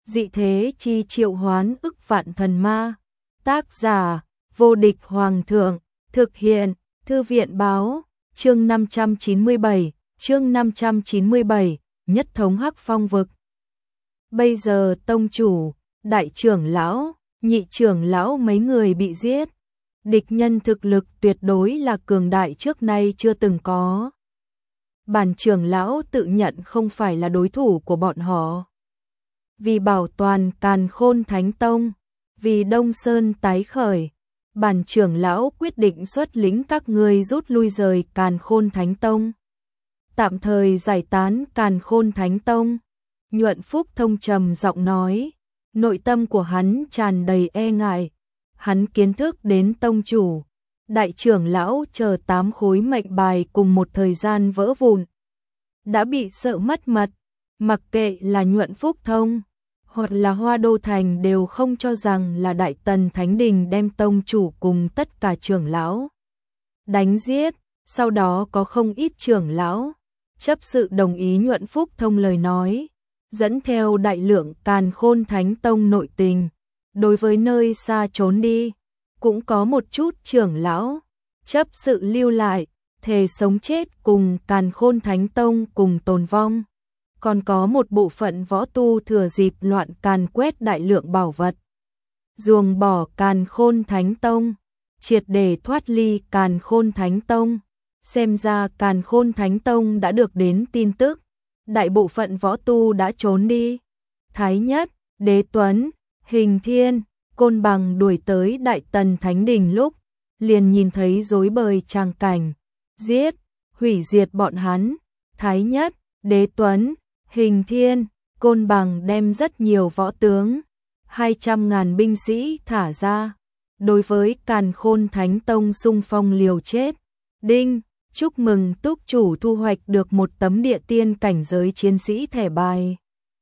dị thế chi triệu hoán ức vạn thần ma. Tác giả, vô địch hoàng thượng, thực hiện, thư viện báo, chương 597, nhất thống Hắc Phong vực. Bây giờ tông chủ, đại trưởng lão, nhị trưởng lão mấy người bị giết. Địch nhân thực lực tuyệt đối là cường đại trước nay chưa từng có. Bản trưởng lão tự nhận không phải là đối thủ của bọn họ. Vì bảo toàn Càn Khôn Thánh Tông, vì Đông Sơn tái khởi, bản trưởng lão quyết định xuất lĩnh các ngươi rút lui rời Càn Khôn Thánh Tông. Tạm thời giải tán Càn Khôn Thánh Tông. Nhuận Phúc Thông trầm giọng nói, nội tâm của hắn tràn đầy e ngại. Hắn kiến thức đến tông chủ, đại trưởng lão chờ 8 khối mệnh bài cùng một thời gian vỡ vụn. Đã bị sợ mất mật, mặc kệ là Nhuận Phúc Thông, hoặc là Hoa Đô Thành đều không cho rằng là Đại Tần Thánh Đình đem tông chủ cùng tất cả trưởng lão đánh giết, sau đó có không ít trưởng lão chấp sự đồng ý Nhuận Phúc Thông lời nói, dẫn theo đại lượng Càn Khôn Thánh Tông nội tình, đối với nơi xa trốn đi, cũng có một chút trưởng lão chấp sự lưu lại, thề sống chết cùng Càn Khôn Thánh Tông cùng tồn vong. Còn có một bộ phận võ tu thừa dịp loạn càn quét đại lượng bảo vật, ruồng bỏ Càn Khôn Thánh Tông, triệt để thoát ly Càn Khôn Thánh Tông. Xem ra Càn Khôn Thánh Tông đã được đến tin tức, đại bộ phận võ tu đã trốn đi. Thái Nhất, Đế Tuấn, Hình Thiên, Côn Bằng đuổi tới Đại Tần Thánh Đình lúc, liền nhìn thấy rối bời tràng cảnh, giết, hủy diệt bọn hắn. Thái Nhất, Đế Tuấn, Hình Thiên, Côn Bằng đem rất nhiều võ tướng, 200.000 binh sĩ thả ra, đối với Càn Khôn Thánh Tông xung phong liều chết. Đinh, chúc mừng túc chủ thu hoạch được một tấm địa tiên cảnh giới chiến sĩ thẻ bài.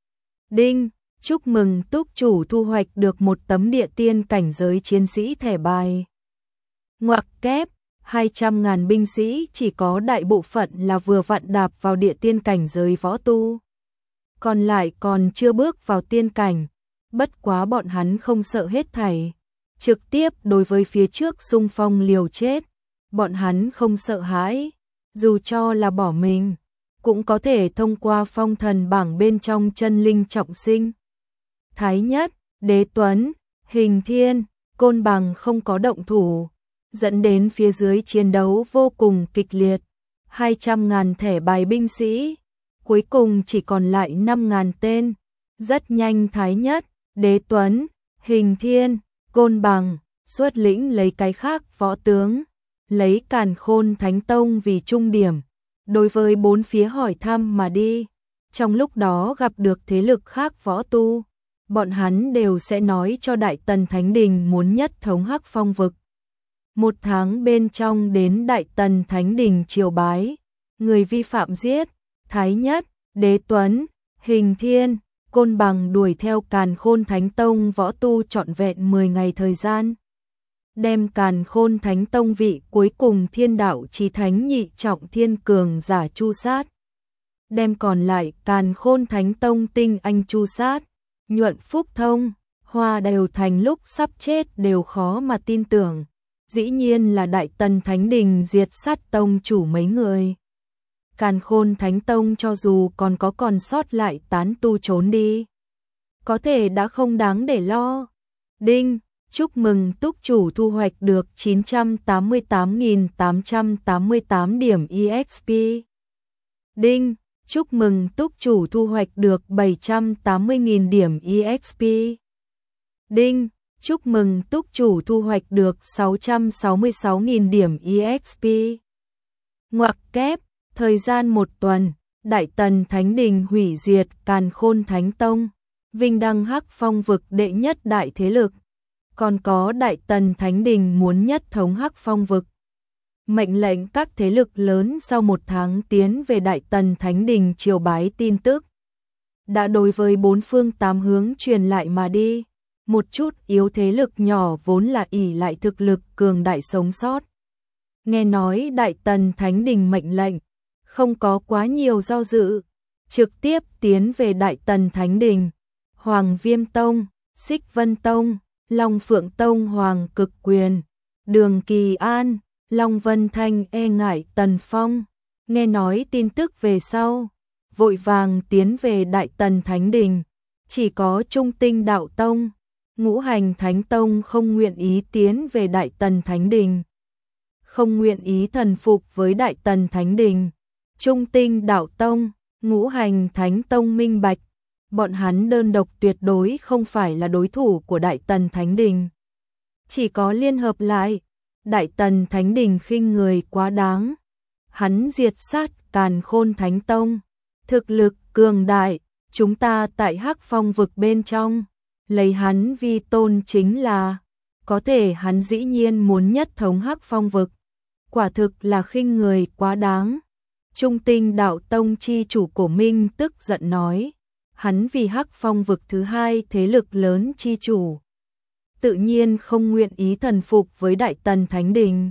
Đinh, chúc mừng túc chủ thu hoạch được một tấm địa tiên cảnh giới chiến sĩ thẻ bài. Ngoặc kép, 200.000 binh sĩ chỉ có đại bộ phận là vừa vặn đạp vào địa tiên cảnh giới võ tu. Còn lại còn chưa bước vào tiên cảnh, bất quá bọn hắn không sợ hết thảy, trực tiếp đối với phía trước xung phong liều chết. Bọn hắn không sợ hãi, dù cho là bỏ mình, cũng có thể thông qua phong thần bảng bên trong chân linh trọng sinh. Thái Nhất, Đế Tuấn, Hình Thiên, Côn Bằng không có động thủ, dẫn đến phía dưới chiến đấu vô cùng kịch liệt. 200.000 thẻ bài binh sĩ, cuối cùng chỉ còn lại 5.000 tên. Rất nhanh Thái Nhất, Đế Tuấn, Hình Thiên, Côn Bằng xuất lĩnh lấy cái khác võ tướng, lấy Càn Khôn Thánh Tông vì trung điểm, đối với bốn phía hỏi thăm mà đi. Trong lúc đó gặp được thế lực khác võ tu, bọn hắn đều sẽ nói cho Đại Tần Thánh Đình muốn nhất thống Hắc Phong vực. 1 tháng bên trong đến Đại Tần Thánh Đình triều bái, người vi phạm giết. Thái Nhất, Đế Tuấn, Hình Thiên, Côn Bằng đuổi theo Càn Khôn Thánh Tông võ tu trọn vẹn 10 ngày thời gian, đem Càn Khôn Thánh Tông vị cuối cùng Thiên Đạo Chí Thánh nhị trọng thiên cường giả chu sát, đem còn lại Càn Khôn Thánh Tông tinh anh chu sát. Nhuận Phúc Thông, Hoa Đều Thành lúc sắp chết đều khó mà tin tưởng, dĩ nhiên là Đại Tần Thánh Đình diệt sát tông chủ mấy người. Càn Khôn Thánh Tông cho dù còn sót lại tán tu trốn đi, có thể đã không đáng để lo. Đinh, chúc mừng túc chủ thu hoạch được 988.888 điểm EXP. Đinh, chúc mừng túc chủ thu hoạch được 780.000 điểm EXP. Đinh, chúc mừng túc chủ thu hoạch được 666.000 điểm EXP. Ngoặc kép, thời gian 1 tuần, Đại Tần Thánh Đình hủy diệt Càn Khôn Thánh Tông, vinh đăng Hắc Phong vực đệ nhất đại thế lực. Còn có Đại Tần Thánh Đình muốn nhất thống Hắc Phong vực, mệnh lệnh các thế lực lớn sau 1 tháng tiến về Đại Tần Thánh Đình triều bái tin tức, đã đối với 4 phương 8 hướng truyền lại mà đi. Một chút yếu thế lực nhỏ vốn là ỷ lại thực lực cường đại sống sót, nghe nói Đại Tần Thánh Đình mệnh lệnh, không có quá nhiều do dự, trực tiếp tiến về Đại Tần Thánh Đình. Hoàng Viêm Tông, Xích Vân Tông, Long Phượng Tông Hoàng Cực Quyền, Đường Kỳ An, Long Vân Thanh e ngại Tần Phong, nghe nói tin tức về sau, vội vàng tiến về Đại Tần Thánh Đình, chỉ có Trung Tinh Đạo Tông, Ngũ Hành Thánh Tông không nguyện ý tiến về Đại Tần Thánh Đình, không nguyện ý thần phục với Đại Tần Thánh Đình. Trung Tinh Đạo Tông, Ngũ Hành Thánh Tông minh bạch, bọn hắn đơn độc tuyệt đối không phải là đối thủ của Đại Tần Thánh Đình. Chỉ có liên hợp lại, Đại Tần Thánh Đình khinh người quá đáng. Hắn diệt sát Càn Khôn Thánh Tông, thực lực cường đại, chúng ta tại Hắc Phong vực bên trong, lấy hắn vi tôn chính là, có thể hắn dĩ nhiên muốn nhất thống Hắc Phong vực, quả thực là khinh người quá đáng. Trung Tinh Đạo Tông chi chủ Cổ Minh tức giận nói, hắn vì Hắc Phong vực thứ hai thế lực lớn chi chủ, tự nhiên không nguyện ý thần phục với Đại Tần Thánh Đình.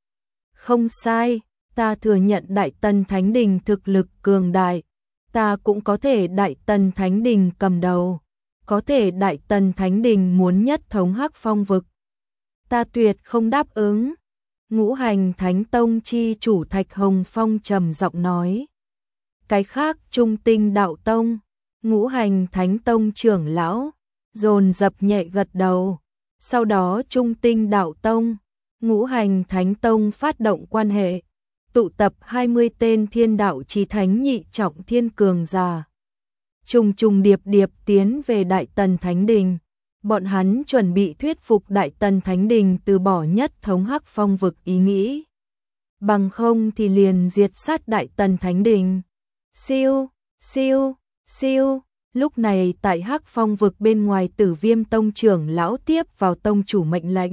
Không sai, ta thừa nhận Đại Tần Thánh Đình thực lực cường đại, ta cũng có thể Đại Tần Thánh Đình cầm đầu, có thể Đại Tần Thánh Đình muốn nhất thống Hắc Phong vực, ta tuyệt không đáp ứng. Ngũ Hành Thánh Tông chi chủ Thạch Hồng Phong trầm giọng nói. Cái khác Trung Tinh Đạo Tông, Ngũ Hành Thánh Tông trưởng lão, dồn dập nhẹ gật đầu. Sau đó Trung Tinh Đạo Tông, Ngũ Hành Thánh Tông phát động quan hệ, tụ tập 20 tên thiên đạo chí thánh nhị trọng thiên cường giả. Trùng trùng điệp điệp tiến về Đại Tần Thánh Đình. Bọn hắn chuẩn bị thuyết phục Đại Tần Thánh Đình từ bỏ nhất thống Hắc Phong vực ý nghĩ. Bằng không thì liền diệt sát Đại Tần Thánh Đình. Siêu, siêu, siêu, lúc này tại Hắc Phong vực bên ngoài Tử Viêm Tông trưởng lão tiếp vào tông chủ mệnh lệnh.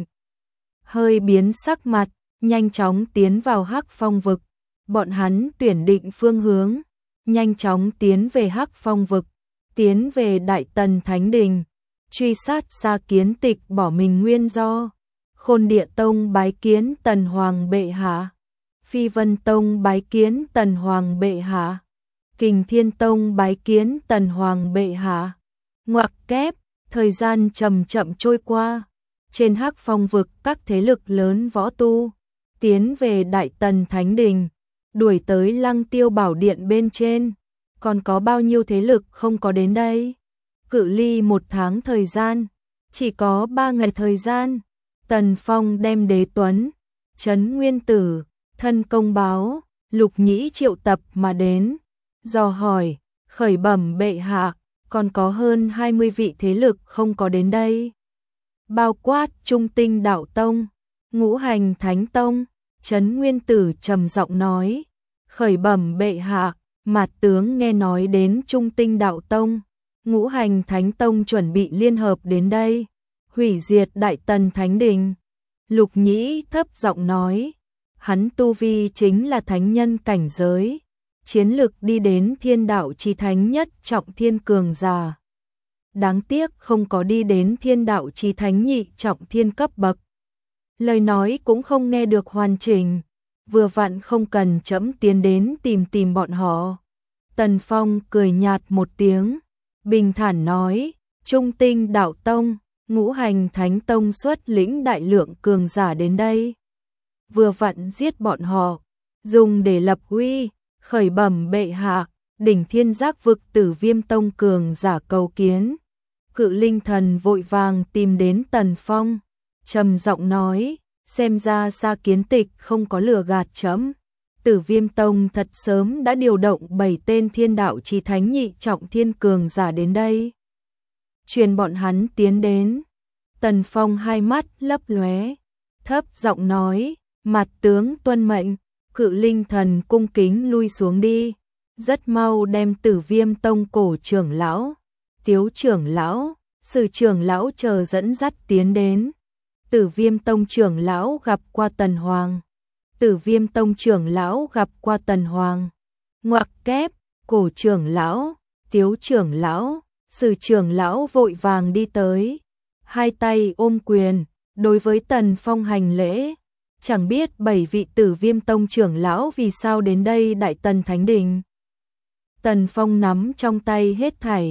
Hơi biến sắc mặt, nhanh chóng tiến vào Hắc Phong vực. Bọn hắn tuyển định phương hướng, nhanh chóng tiến về Hắc Phong vực, tiến về Đại Tần Thánh Đình. Truy sát Sa Kiến Tịch bỏ mình nguyên do. Khôn Địa Tông bái kiến Tần Hoàng bệ hạ. Phi Vân Tông bái kiến Tần Hoàng bệ hạ. Kình Thiên Tông bái kiến Tần Hoàng bệ hạ. Ngoặc kép, thời gian chậm chậm trôi qua. Trên Hắc Phong vực các thế lực lớn võ tu tiến về Đại Tần Thánh Đình, đuổi tới Lăng Tiêu Bảo Điện bên trên. Còn có bao nhiêu thế lực không có đến đây? Cự ly 1 tháng thời gian, chỉ có 3 ngày thời gian, Tần Phong đem Đế Tuấn, Trấn Nguyên Tử, Thân Công Báo, Lục Nhĩ triệu tập mà đến, dò hỏi, khởi bẩm bệ hạ, còn có hơn 20 vị thế lực không có đến đây. Bao quát Trung Tinh Đạo Tông, Ngũ Hành Thánh Tông, Trấn Nguyên Tử trầm giọng nói, khởi bẩm bệ hạ, Mạt tướng nghe nói đến Trung Tinh Đạo Tông, Ngũ Hành Thánh Tông chuẩn bị liên hợp đến đây, hủy diệt Đại Tần Thánh Đình. Lục Nhĩ thấp giọng nói, hắn tu vi chính là thánh nhân cảnh giới, chiến lực đi đến thiên đạo chí thánh nhất trọng thiên cường giả. Đáng tiếc không có đi đến thiên đạo chí thánh nhị trọng thiên cấp bậc. Lời nói cũng không nghe được hoàn chỉnh, vừa vặn không cần trẫm tiến đến tìm bọn họ. Tần Phong cười nhạt một tiếng, bình thản nói, Trung Tinh Đạo Tông, Ngũ Hành Thánh Tông xuất lĩnh đại lượng cường giả đến đây. Vừa vặn giết bọn họ, dùng để lập uy, khởi bẩm bệ hạ, đỉnh thiên giác vực Tử Viêm Tông cường giả cầu kiến. Cự Linh Thần vội vàng tìm đến Tần Phong, trầm giọng nói, xem ra Sa Kiến Tịch không có lừa gạt trẫm. Tử Viêm Tông thật sớm đã điều động 7 tên thiên đạo chí thánh nhị trọng thiên cường giả đến đây. Truyền bọn hắn tiến đến. Tần Phong hai mắt lấp lóe, thấp giọng nói, Mạt tướng tuân mệnh. Cự Linh Thần cung kính lui xuống đi, rất mau đem Tử Viêm Tông cổ trưởng lão, Tiếu trưởng lão, Sử trưởng lão chờ dẫn dắt tiến đến. Tử Viêm Tông trưởng lão gặp qua Tần Hoàng. Tử Viêm Tông trưởng lão gặp qua Tần Hoàng. Ngoặc kép, cổ trưởng lão, Tiếu trưởng lão, Sử trưởng lão vội vàng đi tới, hai tay ôm quyền, đối với Tần Phong hành lễ. Chẳng biết 7 vị Tử Viêm Tông trưởng lão vì sao đến đây Đại Tần Thánh Đình. Tần Phong nắm trong tay hết thảy,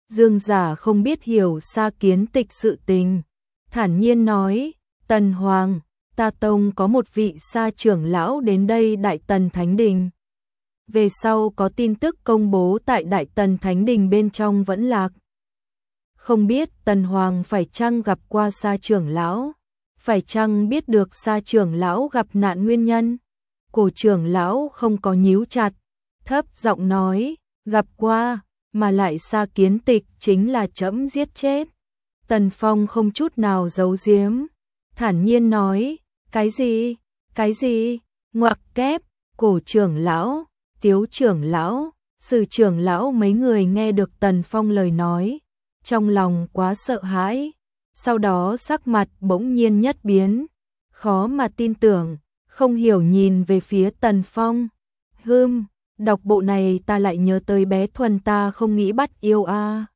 Dương Giả không biết hiểu Sa Kiến Tịch sự tình, thản nhiên nói, Tần Hoàng, ta tông có một vị Sa trưởng lão đến đây Đại Tần Thánh Đình. Về sau có tin tức công bố tại Đại Tần Thánh Đình bên trong vẫn lạc. Không biết Tần Hoàng phải chăng gặp qua Sa trưởng lão, phải chăng biết được Sa trưởng lão gặp nạn nguyên nhân. Cổ trưởng lão không có nhíu chặt, thấp giọng nói, gặp qua, mà lại Sa Kiến Tịch chính là trẫm giết chết. Tần Phong không chút nào giấu giếm, thản nhiên nói, cái gì, ngoặc kép, cổ trưởng lão, tiếu trưởng lão, sử trưởng lão mấy người nghe được Tần Phong lời nói, trong lòng quá sợ hãi, sau đó sắc mặt bỗng nhiên nhất biến, khó mà tin tưởng, không hiểu nhìn về phía Tần Phong. Đọc bộ này ta lại nhớ tới bé Thuần ta không nghĩ bắt yêu a.